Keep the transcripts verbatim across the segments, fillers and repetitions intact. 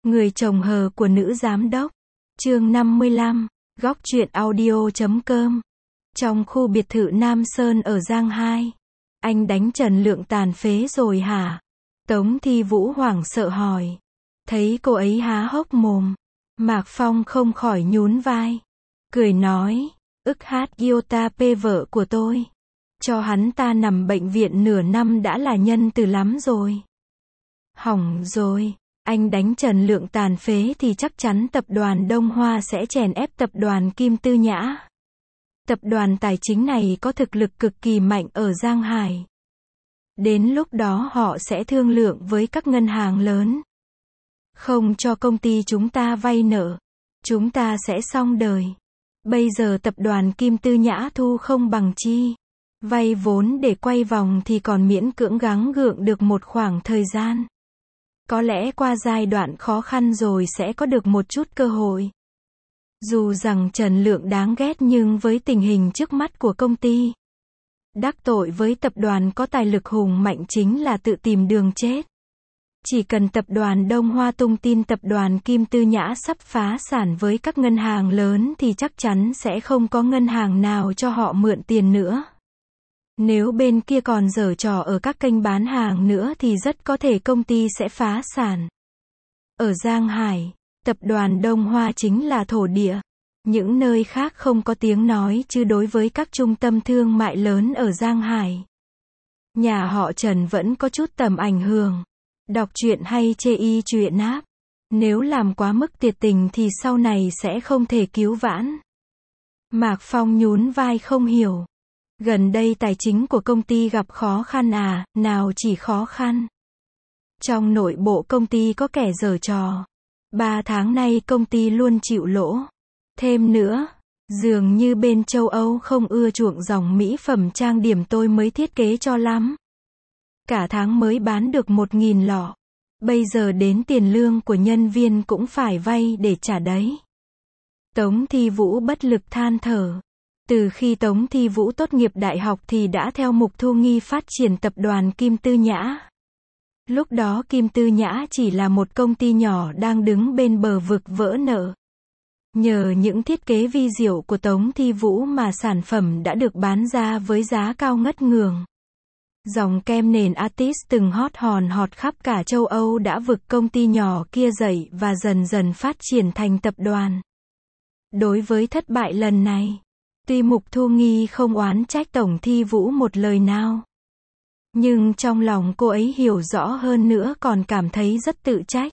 Người chồng hờ của nữ giám đốc. Chương năm mươi lăm, góc truyện audio chấm com. Trong khu biệt thự Nam Sơn ở Giang Hai. Anh đánh Trần Lượng tàn phế rồi hả? Tống Thi Vũ hoảng sợ hỏi. Thấy cô ấy há hốc mồm, Mạc Phong không khỏi nhún vai. Cười nói, ức hát Iota P vợ của tôi. Cho hắn ta nằm bệnh viện nửa năm đã là nhân từ lắm rồi. Hỏng rồi, anh đánh Trần Lượng tàn phế thì chắc chắn tập đoàn Đông Hoa sẽ chèn ép tập đoàn Kim Tư Nhã. Tập đoàn tài chính này có thực lực cực kỳ mạnh ở Giang Hải. Đến lúc đó họ sẽ thương lượng với các ngân hàng lớn. Không cho công ty chúng ta vay nợ. Chúng ta sẽ xong đời. Bây giờ tập đoàn Kim Tư Nhã thu không bằng chi. Vay vốn để quay vòng thì còn miễn cưỡng gắng gượng được một khoảng thời gian. Có lẽ qua giai đoạn khó khăn rồi sẽ có được một chút cơ hội. Dù rằng Trần Lượng đáng ghét nhưng với tình hình trước mắt của công ty, đắc tội với tập đoàn có tài lực hùng mạnh chính là tự tìm đường chết. Chỉ cần tập đoàn Đông Hoa tung tin tập đoàn Kim Tư Nhã sắp phá sản với các ngân hàng lớn thì chắc chắn sẽ không có ngân hàng nào cho họ mượn tiền nữa. Nếu bên kia còn giở trò ở các kênh bán hàng nữa thì rất có thể công ty sẽ phá sản. Ở Giang Hải, tập đoàn Đông Hoa chính là thổ địa. Những nơi khác không có tiếng nói chứ đối với các trung tâm thương mại lớn ở Giang Hải, nhà họ Trần vẫn có chút tầm ảnh hưởng. Đọc truyện hay chê y truyện áp. Nếu làm quá mức tuyệt tình thì sau này sẽ không thể cứu vãn. Mạc Phong nhún vai không hiểu. Gần đây tài chính của công ty gặp khó khăn à, nào chỉ khó khăn. Trong nội bộ công ty có kẻ giở trò. Ba tháng nay công ty luôn chịu lỗ. Thêm nữa, dường như bên châu Âu không ưa chuộng dòng mỹ phẩm trang điểm tôi mới thiết kế cho lắm. Cả tháng mới bán được một nghìn lọ. Bây giờ đến tiền lương của nhân viên cũng phải vay để trả đấy. Tống Thi Vũ bất lực than thở. Từ khi Tống Thi Vũ tốt nghiệp đại học thì đã theo Mục Thu Nghi phát triển tập đoàn Kim Tư Nhã. Lúc đó Kim Tư Nhã chỉ là một công ty nhỏ đang đứng bên bờ vực vỡ nợ. Nhờ những thiết kế vi diệu của Tống Thi Vũ mà sản phẩm đã được bán ra với giá cao ngất ngường. Dòng kem nền Artis từng hot hòn hot khắp cả châu Âu đã vực công ty nhỏ kia dậy và dần dần phát triển thành tập đoàn. Đối với thất bại lần này, tuy Mục Thu Nghi không oán trách Tống Thi Vũ một lời nào, nhưng trong lòng cô ấy hiểu rõ hơn nữa còn cảm thấy rất tự trách.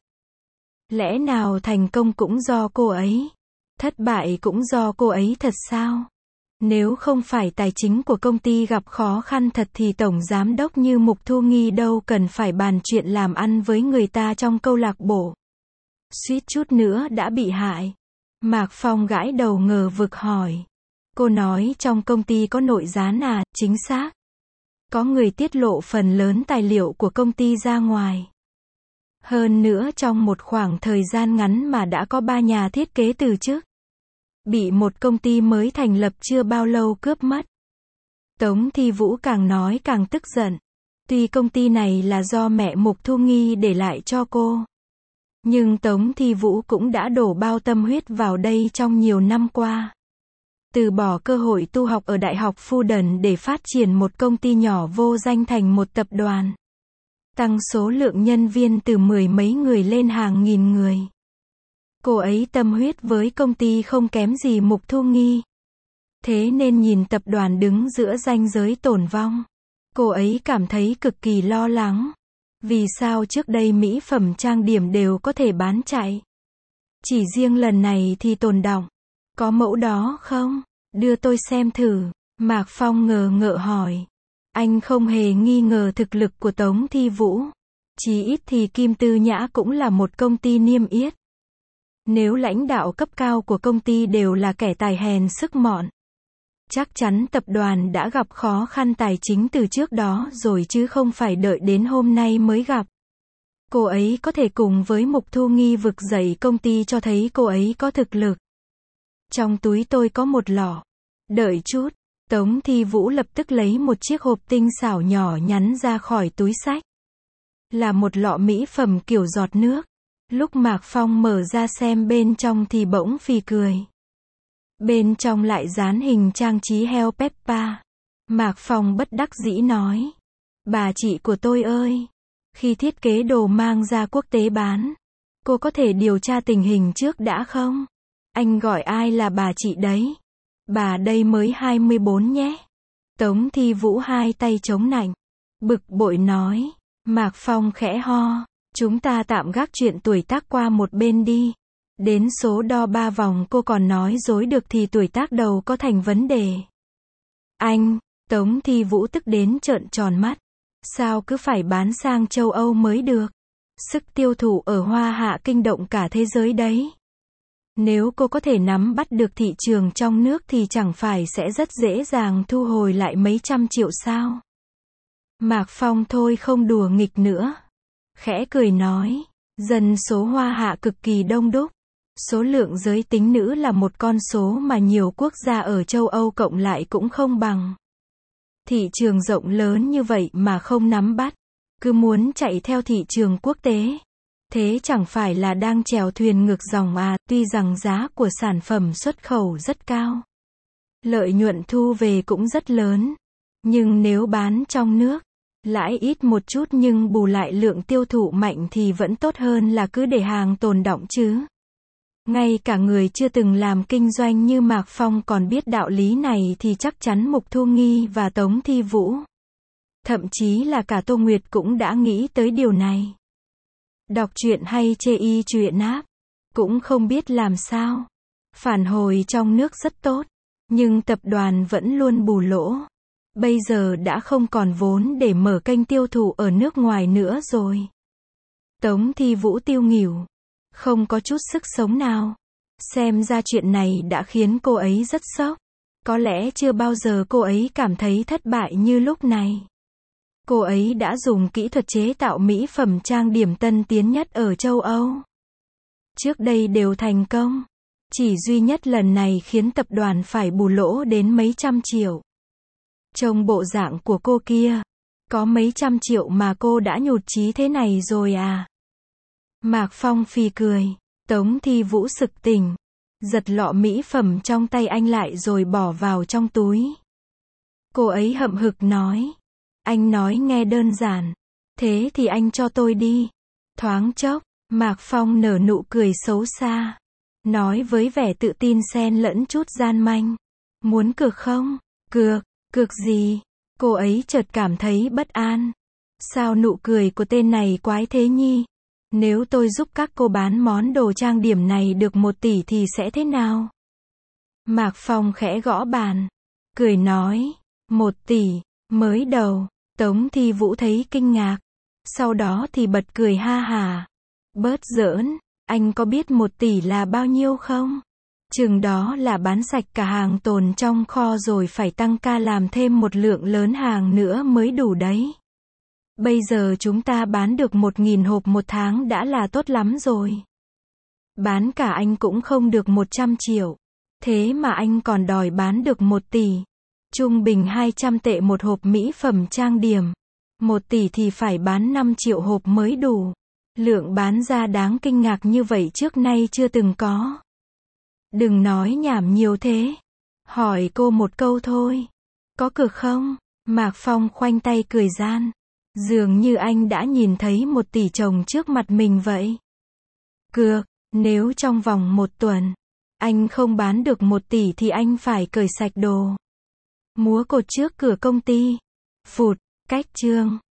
Lẽ nào thành công cũng do cô ấy? Thất bại cũng do cô ấy thật sao? Nếu không phải tài chính của công ty gặp khó khăn thật thì tổng giám đốc như Mục Thu Nghi đâu cần phải bàn chuyện làm ăn với người ta trong câu lạc bộ. Suýt chút nữa đã bị hại. Mạc Phong gãi đầu ngờ vực hỏi. Cô nói trong công ty có nội gián à? Chính xác. Có người tiết lộ phần lớn tài liệu của công ty ra ngoài. Hơn nữa trong một khoảng thời gian ngắn mà đã có ba nhà thiết kế từ chức. Bị một công ty mới thành lập chưa bao lâu cướp mất. Tống Thi Vũ càng nói càng tức giận. Tuy công ty này là do mẹ Mục Thu Nghi để lại cho cô, nhưng Tống Thi Vũ cũng đã đổ bao tâm huyết vào đây trong nhiều năm qua. Từ bỏ cơ hội tu học ở Đại học Fudan để phát triển một công ty nhỏ vô danh thành một tập đoàn. Tăng số lượng nhân viên từ mười mấy người lên hàng nghìn người. Cô ấy tâm huyết với công ty không kém gì Mục Thu Nghi. Thế nên nhìn tập đoàn đứng giữa ranh giới tổn vong, cô ấy cảm thấy cực kỳ lo lắng. Vì sao trước đây mỹ phẩm trang điểm đều có thể bán chạy? Chỉ riêng lần này thì tồn đọng. Có mẫu đó không? Đưa tôi xem thử. Mạc Phong ngờ ngợ hỏi. Anh không hề nghi ngờ thực lực của Tống Thi Vũ. Chí ít thì Kim Tư Nhã cũng là một công ty niêm yết. Nếu lãnh đạo cấp cao của công ty đều là kẻ tài hèn sức mọn, chắc chắn tập đoàn đã gặp khó khăn tài chính từ trước đó rồi chứ không phải đợi đến hôm nay mới gặp. Cô ấy có thể cùng với Mục Thu Nghi vực dậy công ty cho thấy cô ấy có thực lực. Trong túi tôi có một lọ. Đợi chút. Tống Thi Vũ lập tức lấy một chiếc hộp tinh xảo nhỏ nhắn ra khỏi túi xách. Là một lọ mỹ phẩm kiểu giọt nước. Lúc Mạc Phong mở ra xem bên trong thì bỗng phì cười. Bên trong lại dán hình trang trí heo Peppa. Mạc Phong bất đắc dĩ nói. Bà chị của tôi ơi, khi thiết kế đồ mang ra quốc tế bán, cô có thể điều tra tình hình trước đã không? Anh gọi ai là bà chị đấy? Bà đây mới hai mươi bốn nhé. Tống Thi Vũ hai tay chống nạnh, bực bội nói. Mạc Phong khẽ ho. Chúng ta tạm gác chuyện tuổi tác qua một bên đi. Đến số đo ba vòng cô còn nói dối được thì tuổi tác đầu có thành vấn đề. Anh, Tống Thi Vũ tức đến trợn tròn mắt. Sao cứ phải bán sang châu Âu mới được? Sức tiêu thụ ở Hoa Hạ kinh động cả thế giới đấy. Nếu cô có thể nắm bắt được thị trường trong nước thì chẳng phải sẽ rất dễ dàng thu hồi lại mấy trăm triệu sao? Mạc Phong thôi không đùa nghịch nữa. Khẽ cười nói, dân số Hoa Hạ cực kỳ đông đúc. Số lượng giới tính nữ là một con số mà nhiều quốc gia ở châu Âu cộng lại cũng không bằng. Thị trường rộng lớn như vậy mà không nắm bắt, cứ muốn chạy theo thị trường quốc tế. Thế chẳng phải là đang chèo thuyền ngược dòng à? Tuy rằng giá của sản phẩm xuất khẩu rất cao, lợi nhuận thu về cũng rất lớn, nhưng nếu bán trong nước, lãi ít một chút nhưng bù lại lượng tiêu thụ mạnh thì vẫn tốt hơn là cứ để hàng tồn đọng chứ. Ngay cả người chưa từng làm kinh doanh như Mạc Phong còn biết đạo lý này thì chắc chắn Mục Thu Nghi và Tống Thi Vũ, thậm chí là cả Tô Nguyệt cũng đã nghĩ tới điều này. Đọc truyện hay chê y truyện áp, cũng không biết làm sao. Phản hồi trong nước rất tốt, nhưng tập đoàn vẫn luôn bù lỗ. Bây giờ đã không còn vốn để mở kênh tiêu thụ ở nước ngoài nữa rồi. Tống Thi Vũ tiêu nghỉu, không có chút sức sống nào. Xem ra chuyện này đã khiến cô ấy rất sốc. Có lẽ chưa bao giờ cô ấy cảm thấy thất bại như lúc này. Cô ấy đã dùng kỹ thuật chế tạo mỹ phẩm trang điểm tân tiến nhất ở châu Âu. Trước đây đều thành công. Chỉ duy nhất lần này khiến tập đoàn phải bù lỗ đến mấy trăm triệu. Trông bộ dạng của cô kia, có mấy trăm triệu mà cô đã nhụt chí thế này rồi à? Mạc Phong phì cười. Tống Thi Vũ sực tỉnh, giật lọ mỹ phẩm trong tay anh lại rồi bỏ vào trong túi. Cô ấy hậm hực nói. Anh nói nghe đơn giản. Thế thì anh cho tôi đi. Thoáng chốc, Mạc Phong nở nụ cười xấu xa. Nói với vẻ tự tin xen lẫn chút gian manh. Muốn cược không? Cược, cược gì? Cô ấy chợt cảm thấy bất an. Sao nụ cười của tên này quái thế nhi? Nếu tôi giúp các cô bán món đồ trang điểm này được một tỷ thì sẽ thế nào? Mạc Phong khẽ gõ bàn, cười nói, một tỷ, mới đầu. Tống Thi Vũ thấy kinh ngạc, sau đó thì bật cười ha hả. Bớt giỡn, anh có biết một tỷ là bao nhiêu không? Chừng đó là bán sạch cả hàng tồn trong kho rồi phải tăng ca làm thêm một lượng lớn hàng nữa mới đủ đấy. Bây giờ chúng ta bán được một nghìn hộp một tháng đã là tốt lắm rồi. Bán cả anh cũng không được một trăm triệu. Thế mà anh còn đòi bán được một tỷ. Trung bình hai trăm tệ một hộp mỹ phẩm trang điểm. Một tỷ thì phải bán năm triệu hộp mới đủ. Lượng bán ra đáng kinh ngạc như vậy trước nay chưa từng có. Đừng nói nhảm nhiều thế. Hỏi cô một câu thôi. Có cược không? Mạc Phong khoanh tay cười gian. Dường như anh đã nhìn thấy một tỷ chồng trước mặt mình vậy. Cược, nếu trong vòng một tuần, anh không bán được một tỷ thì anh phải cởi sạch đồ. Múa cột trước cửa công ty. Phụt, cách chương.